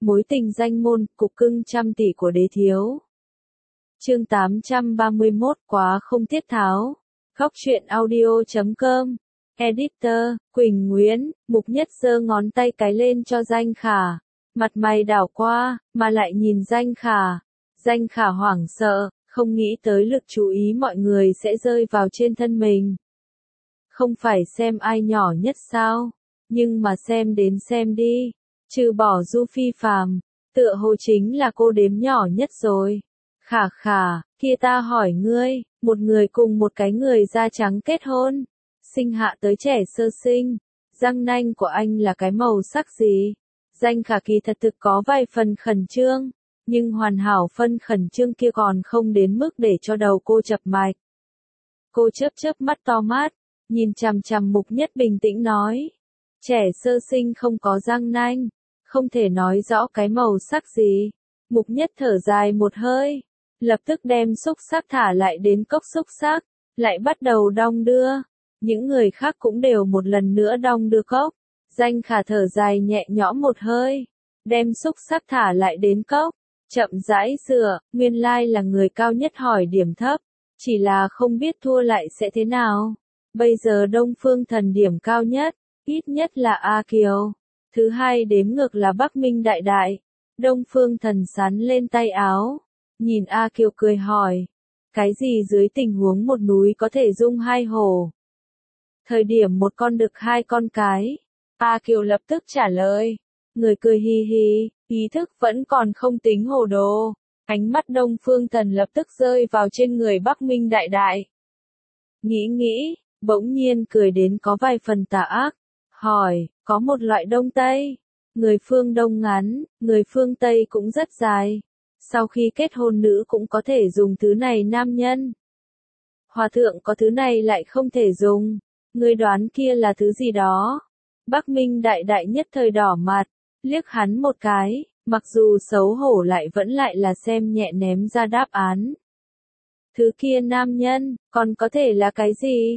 Mối tình danh môn, cục cưng trăm tỷ của đế thiếu. Chương 831 quá không tiết tháo. Góc truyện audio.com. Editor, Quỳnh Nguyễn. Mục Nhất giơ ngón tay cái lên cho Danh Khả. Mặt mày đảo qua, mà lại nhìn Danh Khả. Danh Khả hoảng sợ, không nghĩ tới lực chú ý mọi người sẽ rơi vào trên thân mình. Không phải xem ai nhỏ nhất sao? Nhưng mà xem đến xem đi. Trừ bỏ Du Phi Phàm, tựa hồ chính là cô đếm nhỏ nhất rồi. Khả khả, kia ta hỏi ngươi, một người cùng một cái người da trắng kết hôn, sinh hạ tới trẻ sơ sinh, răng nanh của anh là cái màu sắc gì? Danh Khả kỳ thật thực có vài phần khẩn trương, nhưng hoàn hảo phân khẩn trương kia còn không đến mức để cho đầu cô chập mạch. Cô chớp chớp mắt to mát, nhìn chằm chằm Mục Nhất bình tĩnh nói, trẻ sơ sinh không có răng nanh, không thể nói rõ cái màu sắc gì. Mục Nhất thở dài một hơi, lập tức đem xúc xắc thả lại đến cốc xúc xắc, lại bắt đầu đong đưa. Những người khác cũng đều một lần nữa đong đưa cốc. Danh Khả thở dài nhẹ nhõm một hơi, đem xúc xắc thả lại đến cốc, chậm rãi rửa, nguyên lai là người cao nhất hỏi điểm thấp, chỉ là không biết thua lại sẽ thế nào. Bây giờ Đông Phương Thần điểm cao nhất, ít nhất là A Kiều. Thứ hai đếm ngược là Bắc Minh Đại Đại. Đông Phương Thần sắn lên tay áo, nhìn A Kiều cười hỏi, cái gì dưới tình huống một núi có thể dung hai hổ? Thời điểm một con đực hai con cái. A Kiều lập tức trả lời, người cười hi hi, ý thức vẫn còn không tính hồ đồ. Ánh mắt Đông Phương Thần lập tức rơi vào trên người Bắc Minh Đại Đại. Nghĩ, bỗng nhiên cười đến có vài phần tà ác, hỏi, có một loại đông tây, người phương đông ngắn, người phương tây cũng rất dài. Sau khi kết hôn nữ cũng có thể dùng thứ này nam nhân. Hòa thượng có thứ này lại không thể dùng, người đoán kia là thứ gì đó? Bắc Minh Đại Đại nhất thời đỏ mặt, liếc hắn một cái, mặc dù xấu hổ lại vẫn lại là xem nhẹ ném ra đáp án. Thứ kia nam nhân, còn có thể là cái gì?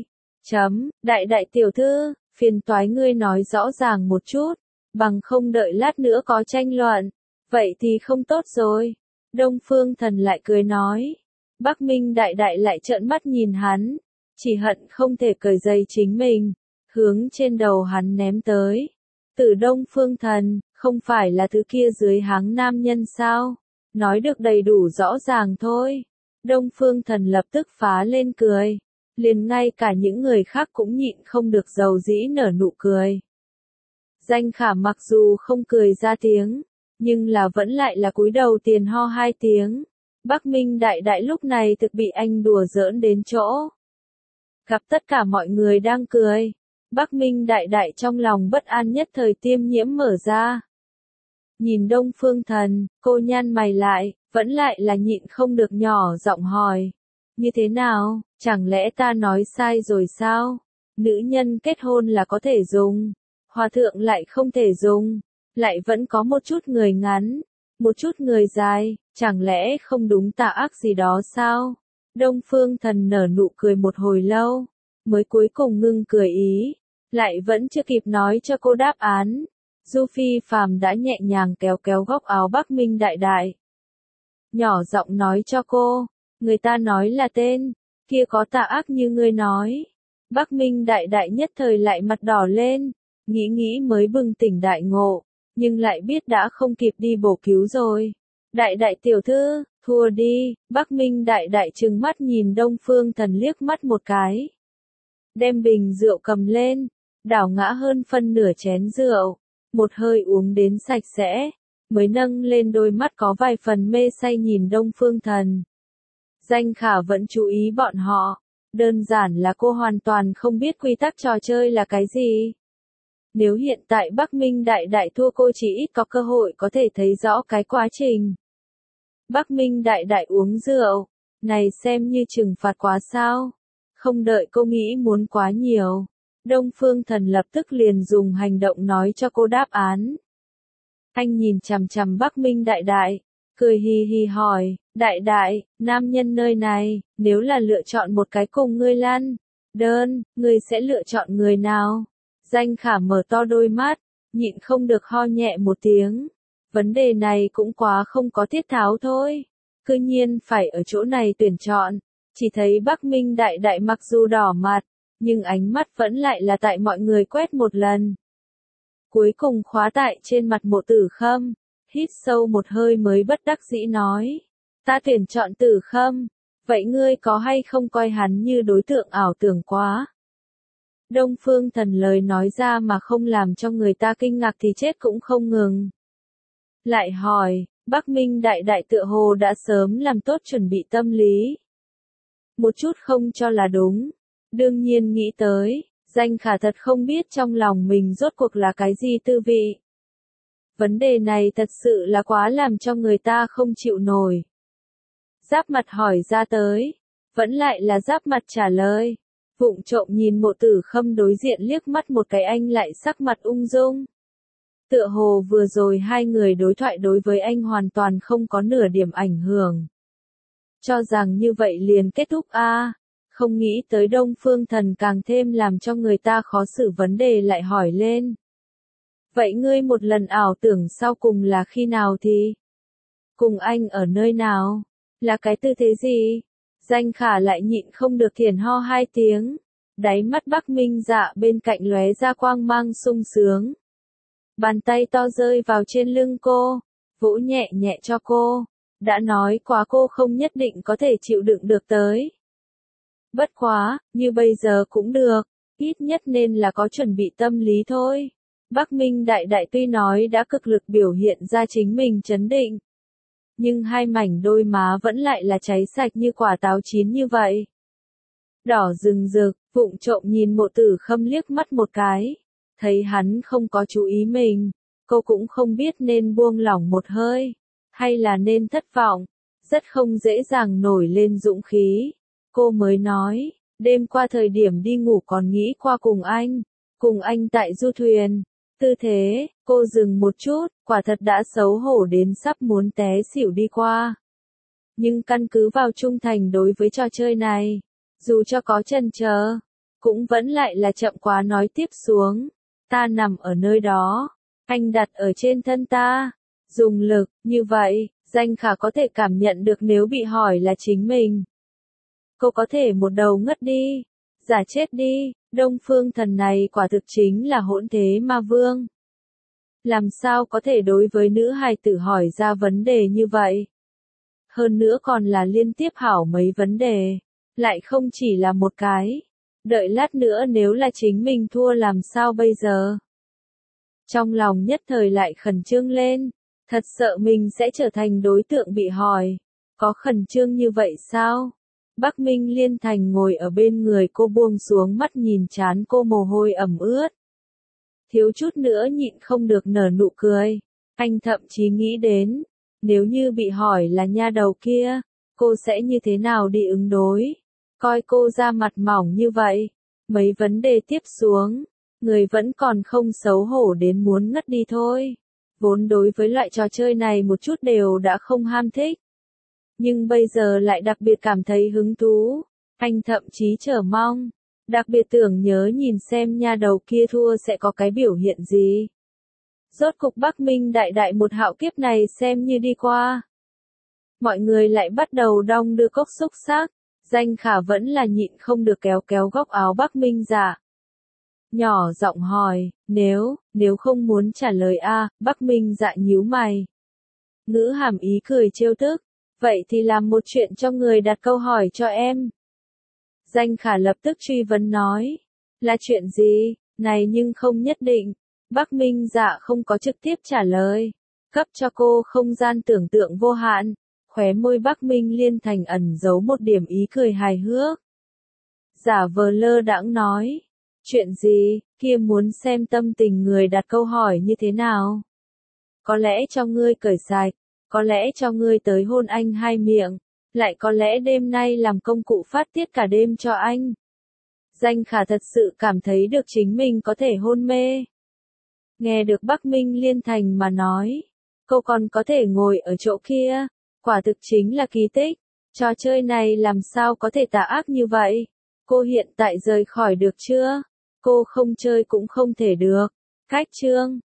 Đại đại tiểu thư, phiền toái ngươi nói rõ ràng một chút, bằng không đợi lát nữa có tranh luận. Vậy thì không tốt rồi. Đông Phương Thần lại cười nói. Bắc Minh Đại Đại lại trợn mắt nhìn hắn, chỉ hận không thể cởi giày chính mình, hướng trên đầu hắn ném tới. Từ Đông Phương Thần, không phải là thứ kia dưới háng nam nhân sao? Nói được đầy đủ rõ ràng thôi. Đông Phương Thần lập tức phá lên cười. Liền ngay cả những người khác cũng nhịn không được dầu dĩ nở nụ cười. Danh Khả mặc dù không cười ra tiếng, nhưng là vẫn lại là cúi đầu tiền ho hai tiếng. Bắc Minh Đại Đại lúc này thực bị anh đùa giỡn đến chỗ. Gặp tất cả mọi người đang cười, Bắc Minh Đại Đại trong lòng bất an nhất thời tiêm nhiễm mở ra. Nhìn Đông Phương Thần, cô nhăn mày lại, vẫn lại là nhịn không được nhỏ giọng hỏi. Như thế nào, chẳng lẽ ta nói sai rồi sao? Nữ nhân kết hôn là có thể dùng, hòa thượng lại không thể dùng, lại vẫn có một chút người ngắn, một chút người dài, chẳng lẽ không đúng tà ác gì đó sao? Đông Phương Thần nở nụ cười một hồi lâu, mới cuối cùng ngưng cười ý, lại vẫn chưa kịp nói cho cô đáp án. Du Phi Phàm đã nhẹ nhàng kéo kéo góc áo Bắc Minh Đại Đại. Nhỏ giọng nói cho cô, người ta nói là tên, kia có tà ác như ngươi nói. Bắc Minh Đại Đại nhất thời lại mặt đỏ lên, nghĩ mới bừng tỉnh đại ngộ, nhưng lại biết đã không kịp đi bổ cứu rồi. Đại đại tiểu thư, thua đi. Bắc Minh Đại Đại trừng mắt nhìn Đông Phương Thần liếc mắt một cái. Đem bình rượu cầm lên, đảo ngã hơn phân nửa chén rượu, một hơi uống đến sạch sẽ, mới nâng lên đôi mắt có vài phần mê say nhìn Đông Phương Thần. Danh Khả vẫn chú ý bọn họ, đơn giản là cô hoàn toàn không biết quy tắc trò chơi là cái gì. Nếu hiện tại Bắc Minh Đại Đại thua cô chỉ ít có cơ hội có thể thấy rõ cái quá trình. Bắc Minh Đại Đại uống rượu, này xem như trừng phạt quá sao? Không đợi cô nghĩ muốn quá nhiều, Đông Phương Thần lập tức liền dùng hành động nói cho cô đáp án. Anh nhìn chằm chằm Bắc Minh Đại Đại, cười hi hi hỏi, Đại Đại, nam nhân nơi này, nếu là lựa chọn một cái cùng ngươi lăn đơn, ngươi sẽ lựa chọn người nào? Danh Khả mở to đôi mắt, nhịn không được ho nhẹ một tiếng. Vấn đề này cũng quá không có tiết tháo thôi. Cư nhiên phải ở chỗ này tuyển chọn. Chỉ thấy Bắc Minh đại đại mặc dù đỏ mặt, nhưng ánh mắt vẫn lại là tại mọi người quét một lần. Cuối cùng khóa tại trên mặt Mộ Tử Khâm, hít sâu một hơi mới bất đắc dĩ nói. Ta tuyển chọn Tử Khâm, vậy ngươi có hay không coi hắn như đối tượng ảo tưởng quá? Đông Phương Thần lời nói ra mà không làm cho người ta kinh ngạc thì chết cũng không ngừng. Lại hỏi, Bắc Minh đại đại tựa hồ đã sớm làm tốt chuẩn bị tâm lý. Một chút không cho là đúng. Đương nhiên nghĩ tới, Danh Khả thật không biết trong lòng mình rốt cuộc là cái gì tư vị. Vấn đề này thật sự là quá làm cho người ta không chịu nổi. Giáp Mặt hỏi ra tới, vẫn lại là Giáp Mặt trả lời. Vụng trộm nhìn Mộ Tử Khâm đối diện liếc mắt một cái, anh lại sắc mặt ung dung. Tựa hồ vừa rồi hai người đối thoại đối với anh hoàn toàn không có nửa điểm ảnh hưởng. Cho rằng như vậy liền kết thúc a, không nghĩ tới Đông Phương Thần càng thêm làm cho người ta khó xử, vấn đề lại hỏi lên. Vậy ngươi một lần ảo tưởng sau cùng là khi nào thì? Cùng anh ở nơi nào? Là cái tư thế gì? Danh Khả lại nhịn không được thiển ho hai tiếng. Đáy mắt Bắc Minh Dạ bên cạnh lóe ra quang mang sung sướng. Bàn tay to rơi vào trên lưng cô, vỗ nhẹ nhẹ cho cô. Đã nói quá cô không nhất định có thể chịu đựng được tới. Bất quá, như bây giờ cũng được, ít nhất nên là có chuẩn bị tâm lý thôi. Bắc Minh đại đại tuy nói đã cực lực biểu hiện ra chính mình trấn định, nhưng hai mảnh đôi má vẫn lại là cháy sạch như quả táo chín như vậy. Đỏ rừng rực, vụng trộm nhìn Mộ Tử Khâm liếc mắt một cái. Thấy hắn không có chú ý mình, cô cũng không biết nên buông lỏng một hơi, hay là nên thất vọng, rất không dễ dàng nổi lên dũng khí. Cô mới nói, đêm qua thời điểm đi ngủ còn nghĩ qua cùng anh tại du thuyền. Tư thế, cô dừng một chút, quả thật đã xấu hổ đến sắp muốn té xỉu đi qua. Nhưng căn cứ vào trung thành đối với trò chơi này, dù cho có chần chờ, cũng vẫn lại là chậm quá nói tiếp xuống. Ta nằm ở nơi đó, anh đặt ở trên thân ta, dùng lực, như vậy, Danh Khả có thể cảm nhận được nếu bị hỏi là chính mình. Cô có thể một đầu ngất đi, giả chết đi, Đông Phương Thần này quả thực chính là hỗn thế ma vương. Làm sao có thể đối với nữ hài tử hỏi ra vấn đề như vậy? Hơn nữa còn là liên tiếp hảo mấy vấn đề, lại không chỉ là một cái. Đợi lát nữa nếu là chính mình thua làm sao bây giờ? Trong lòng nhất thời lại khẩn trương lên, thật sợ mình sẽ trở thành đối tượng bị hỏi. Có khẩn trương như vậy sao? Bắc Minh Liên Thành ngồi ở bên người cô buông xuống mắt nhìn trán cô mồ hôi ẩm ướt. Thiếu chút nữa nhịn không được nở nụ cười. Anh thậm chí nghĩ đến, nếu như bị hỏi là nha đầu kia, cô sẽ như thế nào đi ứng đối. Coi cô ra mặt mỏng như vậy, mấy vấn đề tiếp xuống, người vẫn còn không xấu hổ đến muốn ngất đi thôi. Vốn đối với loại trò chơi này một chút đều đã không ham thích. Nhưng bây giờ lại đặc biệt cảm thấy hứng thú, anh thậm chí chờ mong, đặc biệt tưởng nhớ nhìn xem nha đầu kia thua sẽ có cái biểu hiện gì. Rốt cục Bắc Minh đại đại một hạo kiếp này xem như đi qua. Mọi người lại bắt đầu đong đưa cốc xúc xác, Danh Khả vẫn là nhịn không được kéo kéo góc áo Bắc Minh Dạ. Nhỏ giọng hỏi, nếu không muốn trả lời a, Bắc Minh Dạ nhíu mày. Ngữ hàm ý cười trêu tức, vậy thì làm một chuyện cho người đặt câu hỏi cho em. Danh Khả lập tức truy vấn nói, là chuyện gì, này nhưng không nhất định. Bắc Minh Dạ không có trực tiếp trả lời, cấp cho cô không gian tưởng tượng vô hạn. Khóe môi Bắc Minh Liên Thành ẩn giấu một điểm ý cười hài hước. Giả vờ lơ đãng nói, chuyện gì, kia muốn xem tâm tình người đặt câu hỏi như thế nào. Có lẽ cho ngươi cởi sạch, có lẽ cho ngươi tới hôn anh hai miệng, lại có lẽ đêm nay làm công cụ phát tiết cả đêm cho anh. Danh Khả thật sự cảm thấy được chính mình có thể hôn mê. Nghe được Bắc Minh Liên Thành mà nói, cô còn có thể ngồi ở chỗ kia, quả thực chính là kỳ tích. Trò chơi này làm sao có thể tà ác như vậy? Cô hiện tại rời khỏi được chưa? Cô không chơi cũng không thể được. Cách chương